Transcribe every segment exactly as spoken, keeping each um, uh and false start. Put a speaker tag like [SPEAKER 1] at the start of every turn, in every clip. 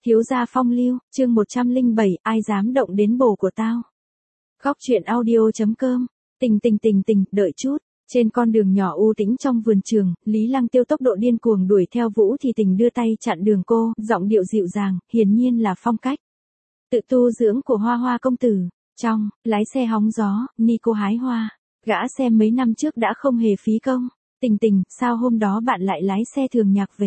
[SPEAKER 1] Thiếu gia phong lưu, chương một trăm lẻ bảy, ai dám động đến bồ của tao. Góc truyện audio.com, tình tình tình tình, đợi chút. Trên con đường nhỏ u tĩnh trong vườn trường, Lý Lăng Tiêu tốc độ điên cuồng đuổi theo Vũ Thì Tình đưa tay chặn đường cô, giọng điệu dịu dàng, hiển nhiên là phong cách tự tu dưỡng của Hoa Hoa công tử. Trong, lái xe hóng gió, ni cô hái hoa, gã xem mấy năm trước đã không hề phí công. Tình tình, sao hôm đó bạn lại lái xe thường nhạc về?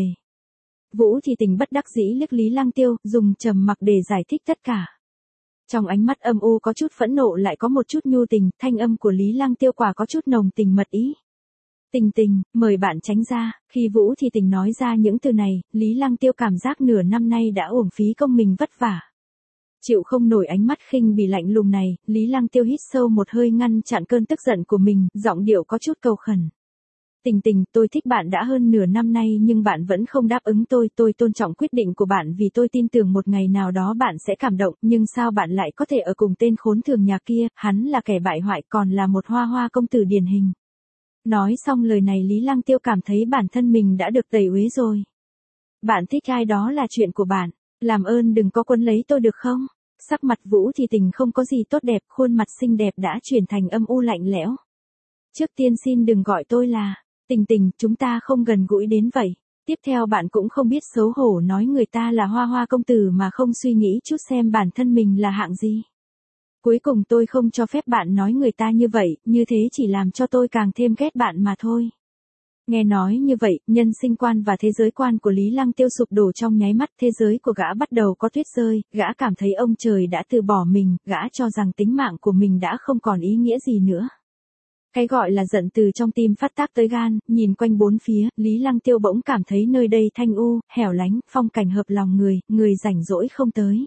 [SPEAKER 1] Vũ Thì Tình bất đắc dĩ liếc Lý Lăng Tiêu, dùng trầm mặc để giải thích tất cả. Trong ánh mắt âm u có chút phẫn nộ lại có một chút nhu tình, thanh âm của Lý Lăng Tiêu quả có chút nồng tình mật ý. Tình tình, mời bạn tránh ra. Khi Vũ Thì Tình nói ra những từ này, Lý Lăng Tiêu cảm giác nửa năm nay đã uổng phí công mình vất vả. Chịu không nổi ánh mắt khinh bỉ lạnh lùng này, Lý Lăng Tiêu hít sâu một hơi ngăn chặn cơn tức giận của mình, giọng điệu có chút cầu khẩn. Tình tình, tôi thích bạn đã hơn nửa năm nay nhưng bạn vẫn không đáp ứng tôi, tôi tôn trọng quyết định của bạn vì tôi tin tưởng một ngày nào đó bạn sẽ cảm động, nhưng sao bạn lại có thể ở cùng tên khốn thường nhà kia, hắn là kẻ bại hoại còn là một Hoa Hoa công tử điển hình. Nói xong lời này Lý Lăng Tiêu cảm thấy bản thân mình đã được tẩy uế rồi. Bạn thích ai đó là chuyện của bạn, làm ơn đừng có quấn lấy tôi được không? Sắc mặt Vũ Thì Tình không có gì tốt đẹp, khuôn mặt xinh đẹp đã chuyển thành âm u lạnh lẽo. Trước tiên xin đừng gọi tôi là Tình tình, chúng ta không gần gũi đến vậy. Tiếp theo bạn cũng không biết xấu hổ nói người ta là Hoa Hoa công tử mà không suy nghĩ chút xem bản thân mình là hạng gì. Cuối cùng tôi không cho phép bạn nói người ta như vậy, như thế chỉ làm cho tôi càng thêm ghét bạn mà thôi. Nghe nói như vậy, nhân sinh quan và thế giới quan của Lý Lăng Tiêu sụp đổ trong nháy mắt, thế giới của gã bắt đầu có tuyết rơi, gã cảm thấy ông trời đã từ bỏ mình, gã cho rằng tính mạng của mình đã không còn ý nghĩa gì nữa. Cái gọi là giận từ trong tim phát tác tới gan, nhìn quanh bốn phía, Lý Lăng Tiêu bỗng cảm thấy nơi đây thanh u, hẻo lánh, phong cảnh hợp lòng người, người rảnh rỗi không tới.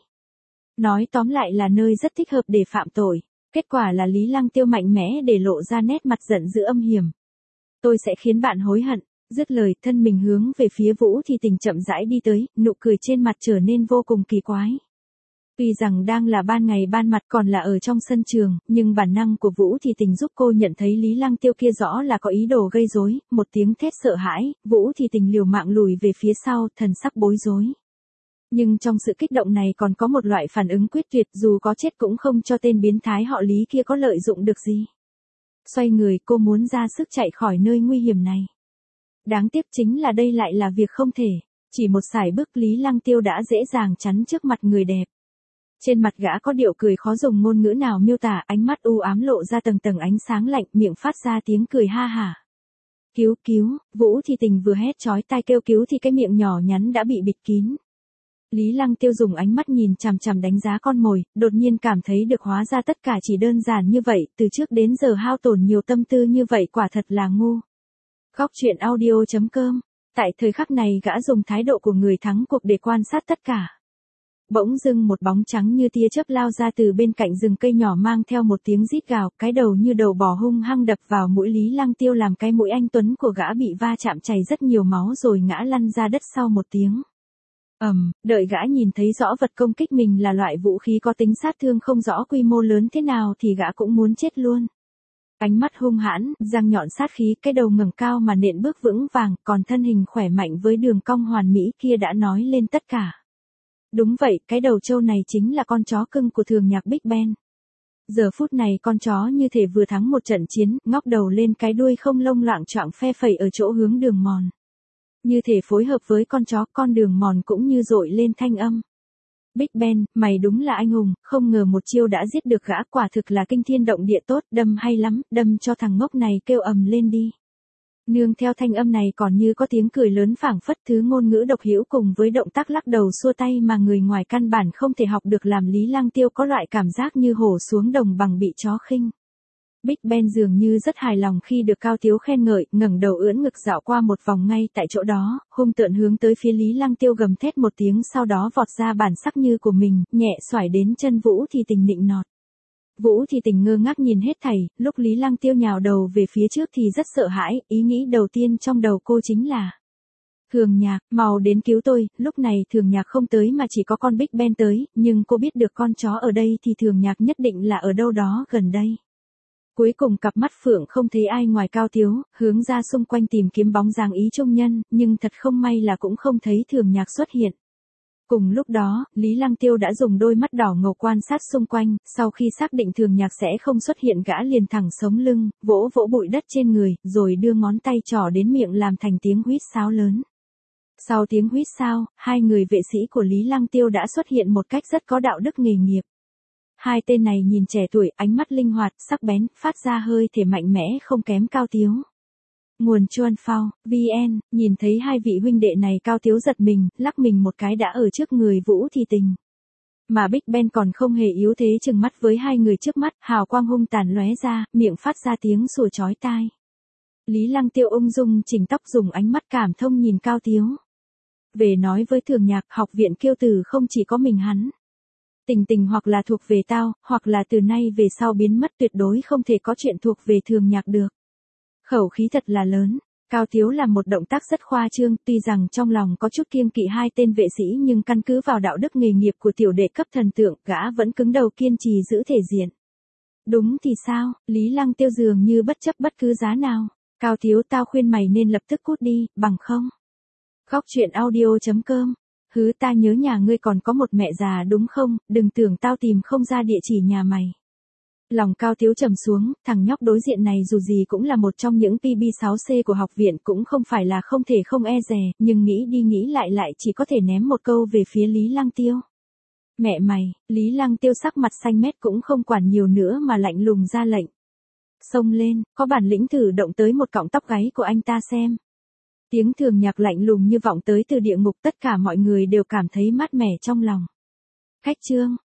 [SPEAKER 1] Nói tóm lại là nơi rất thích hợp để phạm tội. Kết quả là Lý Lăng Tiêu mạnh mẽ để lộ ra nét mặt giận dữ âm hiểm. Tôi sẽ khiến bạn hối hận. Dứt lời, thân mình hướng về phía Vũ Thì Tình chậm rãi đi tới, nụ cười trên mặt trở nên vô cùng kỳ quái. Tuy rằng đang là ban ngày ban mặt còn là ở trong sân trường, nhưng bản năng của Vũ Thì Tình giúp cô nhận thấy Lý Lăng Tiêu kia rõ là có ý đồ gây rối, một tiếng thét sợ hãi, Vũ Thì Tình liều mạng lùi về phía sau, thần sắc bối rối. Nhưng trong sự kích động này còn có một loại phản ứng quyết tuyệt, dù có chết cũng không cho tên biến thái họ Lý kia có lợi dụng được gì. Xoay người, cô muốn ra sức chạy khỏi nơi nguy hiểm này. Đáng tiếc chính là đây lại là việc không thể, chỉ một sải bước Lý Lăng Tiêu đã dễ dàng chắn trước mặt người đẹp. Trên mặt gã có điệu cười khó dùng ngôn ngữ nào miêu tả, ánh mắt u ám lộ ra tầng tầng ánh sáng lạnh, miệng phát ra tiếng cười ha hả. Cứu cứu, Vũ Thì Tình vừa hét chói tai kêu cứu thì cái miệng nhỏ nhắn đã bị bịt kín. Lý Lăng Tiêu dùng ánh mắt nhìn chằm chằm đánh giá con mồi, đột nhiên cảm thấy được hóa ra tất cả chỉ đơn giản như vậy, từ trước đến giờ hao tổn nhiều tâm tư như vậy quả thật là ngu. Góc truyện audio.com, tại thời khắc này gã dùng thái độ của người thắng cuộc để quan sát tất cả. Bỗng dưng một bóng trắng như tia chớp lao ra từ bên cạnh rừng cây nhỏ mang theo một tiếng rít gào, cái đầu như đầu bò hung hăng đập vào mũi Lý Lăng Tiêu làm cái mũi anh tuấn của gã bị va chạm chảy rất nhiều máu rồi ngã lăn ra đất sau một tiếng. Ầm, um, đợi gã nhìn thấy rõ vật công kích mình là loại vũ khí có tính sát thương không rõ quy mô lớn thế nào thì gã cũng muốn chết luôn. Ánh mắt hung hãn, răng nhọn sát khí, cái đầu ngẩng cao mà nện bước vững vàng, còn thân hình khỏe mạnh với đường cong hoàn mỹ kia đã nói lên tất cả. Đúng vậy, cái đầu trâu này chính là con chó cưng của thường nhạc Big Ben. Giờ phút này con chó như thể vừa thắng một trận chiến, ngóc đầu lên cái đuôi không lông loạng choạng phe phẩy ở chỗ hướng đường mòn. Như thể phối hợp với con chó, con đường mòn cũng như dội lên thanh âm. Big Ben, mày đúng là anh hùng, không ngờ một chiêu đã giết được gã, quả thực là kinh thiên động địa tốt, đâm hay lắm, đâm cho thằng ngốc này kêu ầm lên đi. Nương theo thanh âm này còn như có tiếng cười lớn phảng phất, thứ ngôn ngữ độc hữu cùng với động tác lắc đầu xua tay mà người ngoài căn bản không thể học được làm Lý Lăng Tiêu có loại cảm giác như hổ xuống đồng bằng bị chó khinh. Big Ben dường như rất hài lòng khi được Cao Tiếu khen ngợi, ngẩng đầu ưỡn ngực dạo qua một vòng ngay tại chỗ đó, hung tợn hướng tới phía Lý Lăng Tiêu gầm thét một tiếng sau đó vọt ra bản sắc như của mình, nhẹ xoải đến chân Vũ Thì Tình nịnh nọt. Vũ Thì Tình ngơ ngác nhìn hết thảy, lúc Lý Lăng Tiêu nhào đầu về phía trước thì rất sợ hãi, ý nghĩ đầu tiên trong đầu cô chính là Thường Nhạc, mau đến cứu tôi. Lúc này Thường Nhạc không tới mà chỉ có con Big Ben tới, nhưng cô biết được con chó ở đây thì Thường Nhạc nhất định là ở đâu đó gần đây. Cuối cùng cặp mắt phượng không thấy ai ngoài Cao Tiếu, hướng ra xung quanh tìm kiếm bóng dáng ý trung nhân, nhưng thật không may là cũng không thấy Thường Nhạc xuất hiện. Cùng lúc đó, Lý Lăng Tiêu đã dùng đôi mắt đỏ ngầu quan sát xung quanh, sau khi xác định Thường Nhạc sẽ không xuất hiện gã liền thẳng sống lưng, vỗ vỗ bụi đất trên người, rồi đưa ngón tay trỏ đến miệng làm thành tiếng huýt sáo lớn. Sau tiếng huýt sáo, hai người vệ sĩ của Lý Lăng Tiêu đã xuất hiện một cách rất có đạo đức nghề nghiệp. Hai tên này nhìn trẻ tuổi, ánh mắt linh hoạt, sắc bén, phát ra hơi thể mạnh mẽ không kém Cao Tiếu. Nguồn Chuan Phao, vê en, nhìn thấy hai vị huynh đệ này Cao Tiếu giật mình, lắc mình một cái đã ở trước người Vũ Thì Tình. Mà Big Ben còn không hề yếu thế chừng mắt với hai người trước mắt, hào quang hung tàn lóe ra, miệng phát ra tiếng sủa chói tai. Lý Lăng Tiêu ung dung chỉnh tóc dùng ánh mắt cảm thông nhìn Cao Tiếu. Về nói với Thường Nhạc, học viện Kiêu Tử không chỉ có mình hắn. Tình Tình hoặc là thuộc về tao, hoặc là từ nay về sau biến mất, tuyệt đối không thể có chuyện thuộc về Thường Nhạc được. Khẩu khí thật là lớn. Cao Tiếu làm một động tác rất khoa trương, tuy rằng trong lòng có chút kiêng kỵ hai tên vệ sĩ nhưng căn cứ vào đạo đức nghề nghiệp của tiểu đệ cấp thần tượng, gã vẫn cứng đầu kiên trì giữ thể diện. Đúng thì sao, Lý Lăng Tiêu dường như bất chấp bất cứ giá nào. Cao Tiếu, tao khuyên mày nên lập tức cút đi, bằng không. Góc truyện audio chấm com. Hứ, ta nhớ nhà ngươi còn có một mẹ già đúng không, đừng tưởng tao tìm không ra địa chỉ nhà mày. Lòng Cao Tiếu trầm xuống, thằng nhóc đối diện này dù gì cũng là một trong những P B sáu C của học viện, cũng không phải là không thể không e dè, nhưng nghĩ đi nghĩ lại lại chỉ có thể ném một câu về phía Lý Lăng Tiêu. Mẹ mày, Lý Lăng Tiêu sắc mặt xanh mét cũng không quản nhiều nữa mà lạnh lùng ra lệnh. Xông lên, có bản lĩnh thử động tới một cọng tóc gáy của anh ta xem. Tiếng Thường Nhạc lạnh lùng như vọng tới từ địa ngục, tất cả mọi người đều cảm thấy mát mẻ trong lòng. Khách trương,